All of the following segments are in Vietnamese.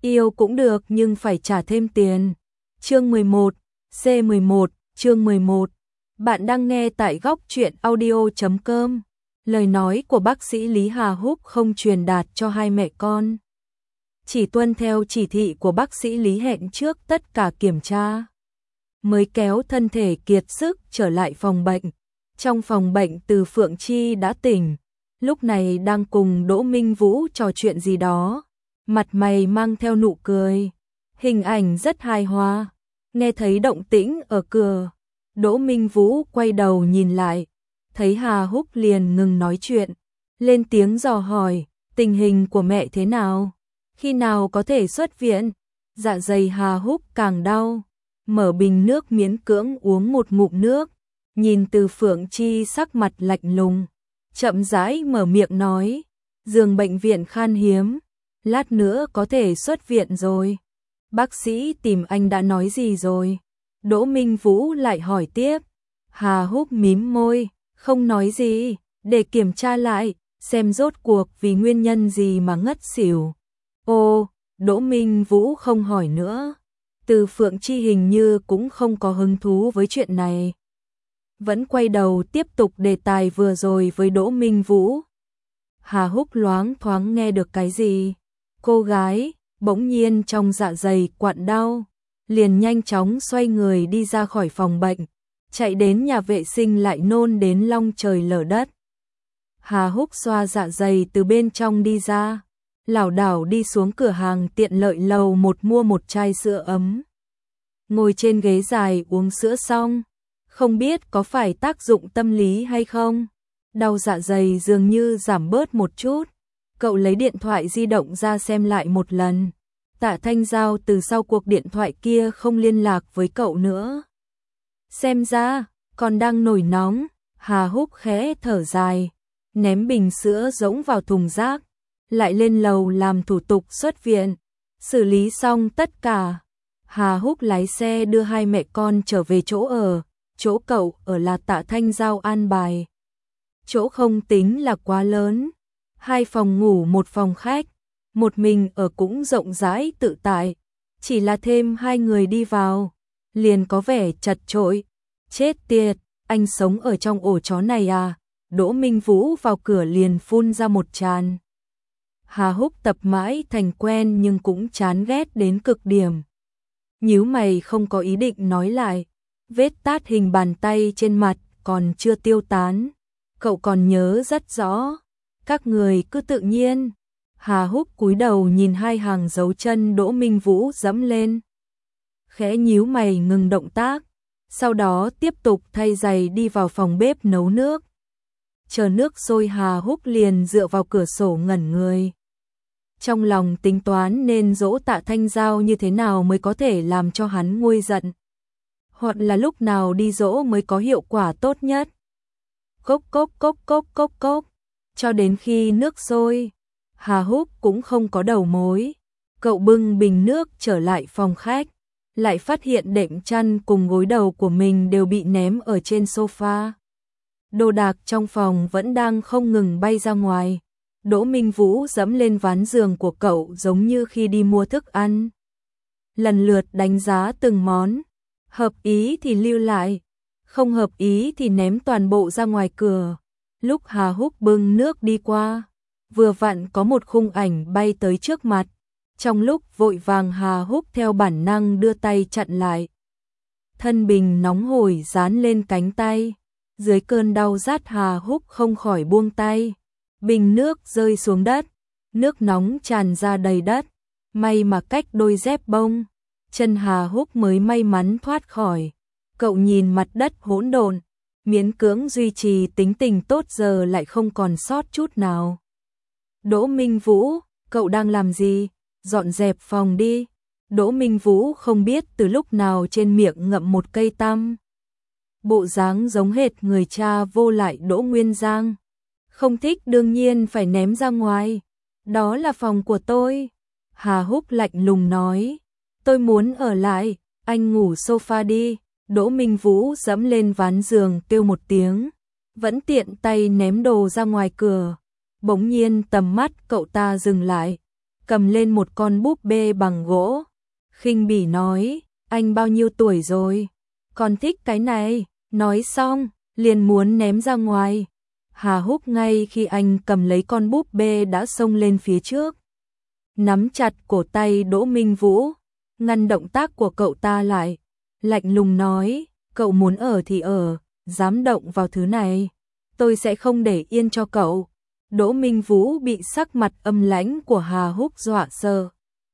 Yêu cũng được nhưng phải trả thêm tiền. Chương 11, C11, chương 11. Bạn đang nghe tại góc truyện audio.com. Lời nói của bác sĩ Lý Hà Húc không truyền đạt cho hai mẹ con. Chỉ tuân theo chỉ thị của bác sĩ Lý hẹn trước tất cả kiểm tra. Mới kéo thân thể kiệt sức trở lại phòng bệnh. Trong phòng bệnh Từ Phượng Chi đã tỉnh. Lúc này đang cùng Đỗ Minh Vũ trò chuyện gì đó. Mặt mày mang theo nụ cười. Hình ảnh rất hài hòa. Nghe thấy động tĩnh ở cửa. Đỗ Minh Vũ quay đầu nhìn lại. Thấy Hà Húc liền ngừng nói chuyện. Lên tiếng dò hỏi. Tình hình của mẹ thế nào? Khi nào có thể xuất viện? Dạ dày Hà Húc càng đau. Mở bình nước miễn cưỡng uống một ngụm nước. Nhìn Từ Phượng Chi sắc mặt lạnh lùng. Chậm rãi mở miệng nói. Giường bệnh viện khan hiếm. Lát nữa có thể xuất viện rồi. Bác sĩ tìm anh đã nói gì rồi? Đỗ Minh Vũ lại hỏi tiếp. Hà Húc mím môi. Không nói gì. Để kiểm tra lại. Xem rốt cuộc vì nguyên nhân gì mà ngất xỉu. Ô, Đỗ Minh Vũ không hỏi nữa. Từ Phượng Chi hình như cũng không có hứng thú với chuyện này. Vẫn quay đầu tiếp tục đề tài vừa rồi với Đỗ Minh Vũ. Hà Húc loáng thoáng nghe được cái gì. Cô gái, bỗng nhiên trong dạ dày quặn đau. Liền nhanh chóng xoay người đi ra khỏi phòng bệnh. Chạy đến nhà vệ sinh lại nôn đến long trời lở đất. Hà Húc xoa dạ dày từ bên trong đi ra. Lảo đảo đi xuống cửa hàng tiện lợi lầu 1 mua một chai sữa ấm. Ngồi trên ghế dài uống sữa xong. Không biết có phải tác dụng tâm lý hay không. Đau dạ dày dường như giảm bớt một chút. Cậu lấy điện thoại di động ra xem lại một lần. Tạ Thanh Giao từ sau cuộc điện thoại kia không liên lạc với cậu nữa. Xem ra, còn đang nổi nóng. Hà Húc khẽ thở dài. Ném bình sữa rỗng vào thùng rác. Lại lên lầu làm thủ tục xuất viện. Xử lý xong tất cả. Hà Húc lái xe đưa hai mẹ con trở về chỗ ở. Chỗ cậu ở là Tạ Thanh Giao an bài. Chỗ không tính là quá lớn. 2 phòng ngủ 1 phòng khách. Một mình ở cũng rộng rãi tự tại. Chỉ là thêm 2 người đi vào. Liền có vẻ chật chội. Chết tiệt, anh sống ở trong ổ chó này à? Đỗ Minh Vũ vào cửa liền phun ra một tràng. Hà Húc tập mãi thành quen nhưng cũng chán ghét đến cực điểm. Nhíu mày không có ý định nói lại. Vết tát hình bàn tay trên mặt còn chưa tiêu tán. Cậu còn nhớ rất rõ. Các người cứ tự nhiên. Hà Húc cúi đầu nhìn 2 hàng dấu chân Đỗ Minh Vũ dẫm lên. Khẽ nhíu mày ngừng động tác. Sau đó tiếp tục thay giày đi vào phòng bếp nấu nước. Chờ nước sôi Hà Húc liền dựa vào cửa sổ ngẩn người. Trong lòng tính toán nên dỗ Tạ Thanh Giao như thế nào mới có thể làm cho hắn nguôi giận. Hoặc là lúc nào đi dỗ mới có hiệu quả tốt nhất. Cốc cốc cốc cốc cốc cốc. Cho đến khi nước sôi, Hà Húc cũng không có đầu mối. Cậu bưng bình nước trở lại phòng khách. Lại phát hiện đệm chăn cùng gối đầu của mình đều bị ném ở trên sofa. Đồ đạc trong phòng vẫn đang không ngừng bay ra ngoài. Đỗ Minh Vũ dẫm lên ván giường của cậu giống như khi đi mua thức ăn. Lần lượt đánh giá từng món. Hợp ý thì lưu lại. Không hợp ý thì ném toàn bộ ra ngoài cửa. Lúc Hà Húc bưng nước đi qua. Vừa vặn có một khung ảnh bay tới trước mặt. Trong lúc vội vàng Hà Húc theo bản năng đưa tay chặn lại. Thân bình nóng hổi dán lên cánh tay. Dưới cơn đau rát Hà Húc không khỏi buông tay. Bình nước rơi xuống đất. Nước nóng tràn ra đầy đất. May mà cách đôi dép bông. Chân Hà Húc mới may mắn thoát khỏi. Cậu nhìn mặt đất hỗn độn. Miễn cưỡng duy trì tính tình tốt giờ lại không còn sót chút nào. Đỗ Minh Vũ, cậu đang làm gì? Dọn dẹp phòng đi. Đỗ Minh Vũ không biết từ lúc nào trên miệng ngậm một cây tăm. Bộ dáng giống hệt người cha vô lại Đỗ Nguyên Giang. Không thích đương nhiên phải ném ra ngoài. Đó là phòng của tôi. Hà Húc lạnh lùng nói. Tôi muốn ở lại, anh ngủ sofa đi. Đỗ Minh Vũ dẫm lên ván giường kêu một tiếng. Vẫn tiện tay ném đồ ra ngoài cửa. Bỗng nhiên tầm mắt cậu ta dừng lại. cầm lên một con búp bê bằng gỗ, khinh bỉ nói, anh bao nhiêu tuổi rồi? Còn thích cái này, nói xong, liền muốn ném ra ngoài. Hà Húc ngay khi anh cầm lấy con búp bê đã xông lên phía trước, nắm chặt cổ tay Đỗ Minh Vũ, ngăn động tác của cậu ta lại, lạnh lùng nói, cậu muốn ở thì ở, dám động vào thứ này, tôi sẽ không để yên cho cậu. Đỗ Minh Vũ bị sắc mặt âm lãnh của Hà Húc dọa sợ,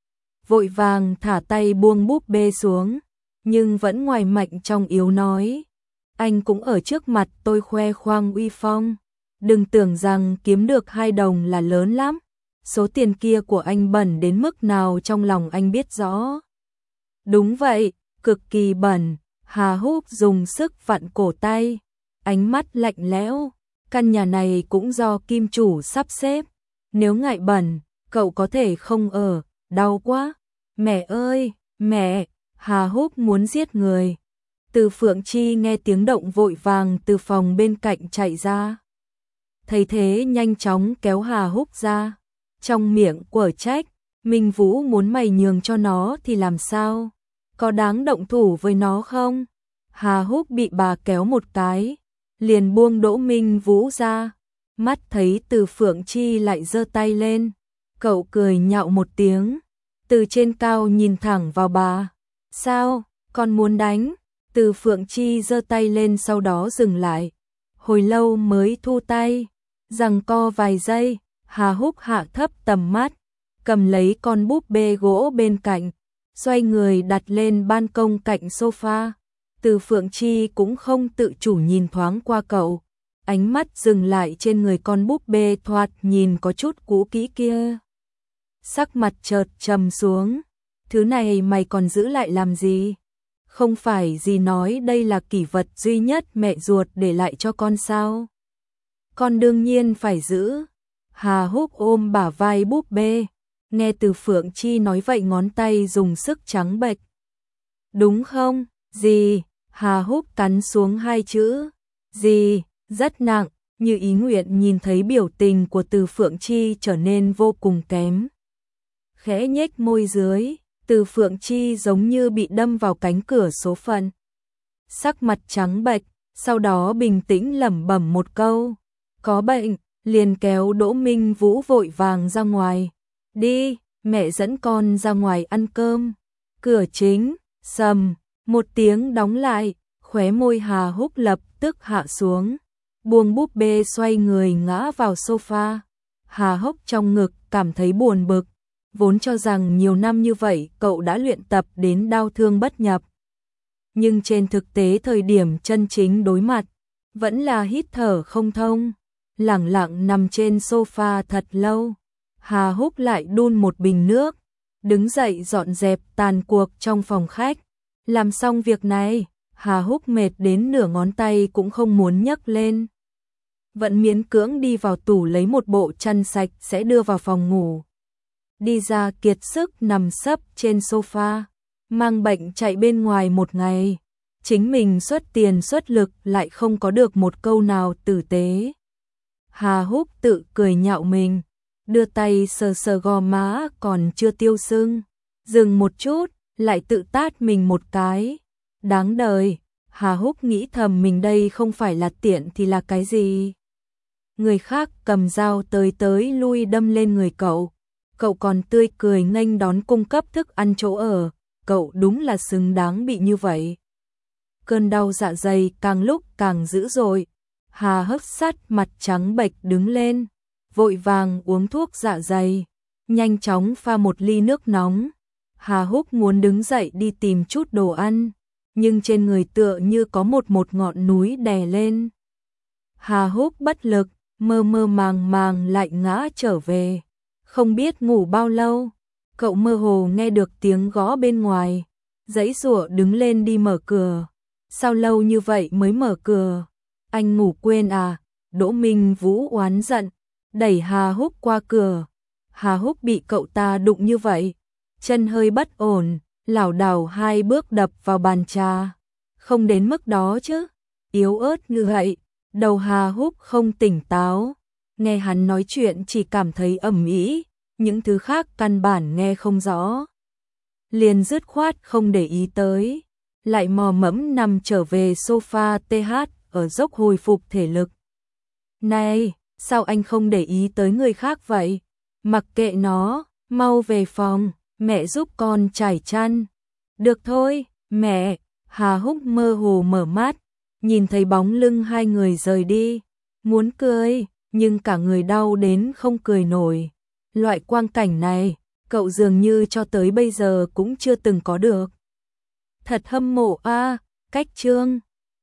vội vàng thả tay buông búp bê xuống, nhưng vẫn ngoài mạnh trong yếu nói, anh cũng ở trước mặt tôi khoe khoang uy phong, đừng tưởng rằng kiếm được 2 đồng là lớn lắm, số tiền kia của anh bẩn đến mức nào trong lòng anh biết rõ. Đúng vậy, cực kỳ bẩn. Hà Húc dùng sức vặn cổ tay, ánh mắt lạnh lẽo, căn nhà này cũng do kim chủ sắp xếp, nếu ngại bẩn, cậu có thể không ở, đau quá. Mẹ ơi, mẹ, Hà Húc muốn giết người. Từ Phượng Chi nghe tiếng động vội vàng từ phòng bên cạnh chạy ra. Thấy thế nhanh chóng kéo Hà Húc ra, trong miệng quở trách, Minh Vũ muốn mày nhường cho nó thì làm sao? Có đáng động thủ với nó không? Hà Húc bị bà kéo một cái, liền buông Đỗ Minh Vũ ra, mắt thấy Từ Phượng Chi lại giơ tay lên, cậu cười nhạo một tiếng, từ trên cao nhìn thẳng vào bà. Sao, con muốn đánh? Từ Phượng Chi giơ tay lên sau đó dừng lại, hồi lâu mới thu tay, giằng co vài giây, Hà Húc hạ thấp tầm mắt, cầm lấy con búp bê gỗ bên cạnh, xoay người đặt lên ban công cạnh sofa. Từ Phượng Chi cũng không tự chủ nhìn thoáng qua cậu, ánh mắt dừng lại trên người con búp bê thoạt nhìn có chút cũ kỹ kia. Sắc mặt chợt trầm xuống, thứ này mày còn giữ lại làm gì? Không phải dì nói đây là kỷ vật duy nhất mẹ ruột để lại cho con sao? Con đương nhiên phải giữ. Hà Húc ôm bả vai búp bê, nghe Từ Phượng Chi nói vậy ngón tay dùng sức trắng bệch. Đúng không, dì? Hà Húc cắn xuống 2 chữ. Dì, rất nặng, như ý nguyện nhìn thấy biểu tình của Từ Phượng Chi trở nên vô cùng kém. Khẽ nhếch môi dưới, Từ Phượng Chi giống như bị đâm vào cánh cửa số phận. Sắc mặt trắng bệch, sau đó bình tĩnh lẩm bẩm một câu. Có bệnh, liền kéo Đỗ Minh Vũ vội vàng ra ngoài. Đi, mẹ dẫn con ra ngoài ăn cơm. Cửa chính, sầm, một tiếng đóng lại, khóe môi Hà Húc lập tức hạ xuống. Buông búp bê xoay người ngã vào sofa. Hà Húc trong ngực cảm thấy buồn bực. Vốn cho rằng nhiều năm như vậy cậu đã luyện tập đến đau thương bất nhập. Nhưng trên thực tế thời điểm chân chính đối mặt, vẫn là hít thở không thông. Lẳng lặng nằm trên sofa thật lâu. Hà Húc lại đun một bình nước, đứng dậy dọn dẹp tàn cuộc trong phòng khách. Làm xong việc này, Hà Húc mệt đến nửa ngón tay cũng không muốn nhấc lên. Vẫn miễn cưỡng đi vào tủ lấy một bộ chăn sạch sẽ đưa vào phòng ngủ. Đi ra kiệt sức nằm sấp trên sofa, mang bệnh chạy bên ngoài một ngày. Chính mình xuất tiền xuất lực lại không có được một câu nào tử tế. Hà Húc tự cười nhạo mình, đưa tay sờ sờ gò má còn chưa tiêu sưng. Dừng một chút, lại tự tát mình một cái. Đáng đời, Hà Húc nghĩ thầm mình đây không phải là tiện thì là cái gì. Người khác cầm dao tới lui đâm lên người cậu. Cậu còn tươi cười nghênh đón cung cấp thức ăn chỗ ở. Cậu đúng là xứng đáng bị như vậy. Cơn đau dạ dày càng lúc càng dữ dội. Hà Húc sát mặt trắng bệch đứng lên, vội vàng uống thuốc dạ dày, nhanh chóng pha một ly nước nóng. Hà Húc muốn đứng dậy đi tìm chút đồ ăn, nhưng trên người tựa như có một ngọn núi đè lên. Hà Húc bất lực, mơ mơ màng màng lại ngã trở về. Không biết ngủ bao lâu, cậu mơ hồ nghe được tiếng gõ bên ngoài, giãy giụa đứng lên đi mở cửa. Sao lâu như vậy mới mở cửa? Anh ngủ quên à? Đỗ Minh Vũ oán giận, đẩy Hà Húc qua cửa. Hà Húc bị cậu ta đụng như vậy, chân hơi bất ổn, lảo đảo 2 bước đập vào bàn trà. Không đến mức đó chứ, yếu ớt như vậy, đầu Hà Húc không tỉnh táo. Nghe hắn nói chuyện chỉ cảm thấy ầm ĩ, những thứ khác căn bản nghe không rõ. Liền dứt khoát không để ý tới, lại mò mẫm nằm trở về sofa TH ở dốc hồi phục thể lực. Này, sao anh không để ý tới người khác vậy? Mặc kệ nó, mau về phòng, mẹ giúp con trải chăn. Được thôi, mẹ. Hà Húc mơ hồ mở mắt, nhìn thấy bóng lưng hai người rời đi, muốn cười, nhưng cả người đau đến không cười nổi. Loại quang cảnh này, cậu dường như cho tới bây giờ cũng chưa từng có được. Thật hâm mộ a, cách Trương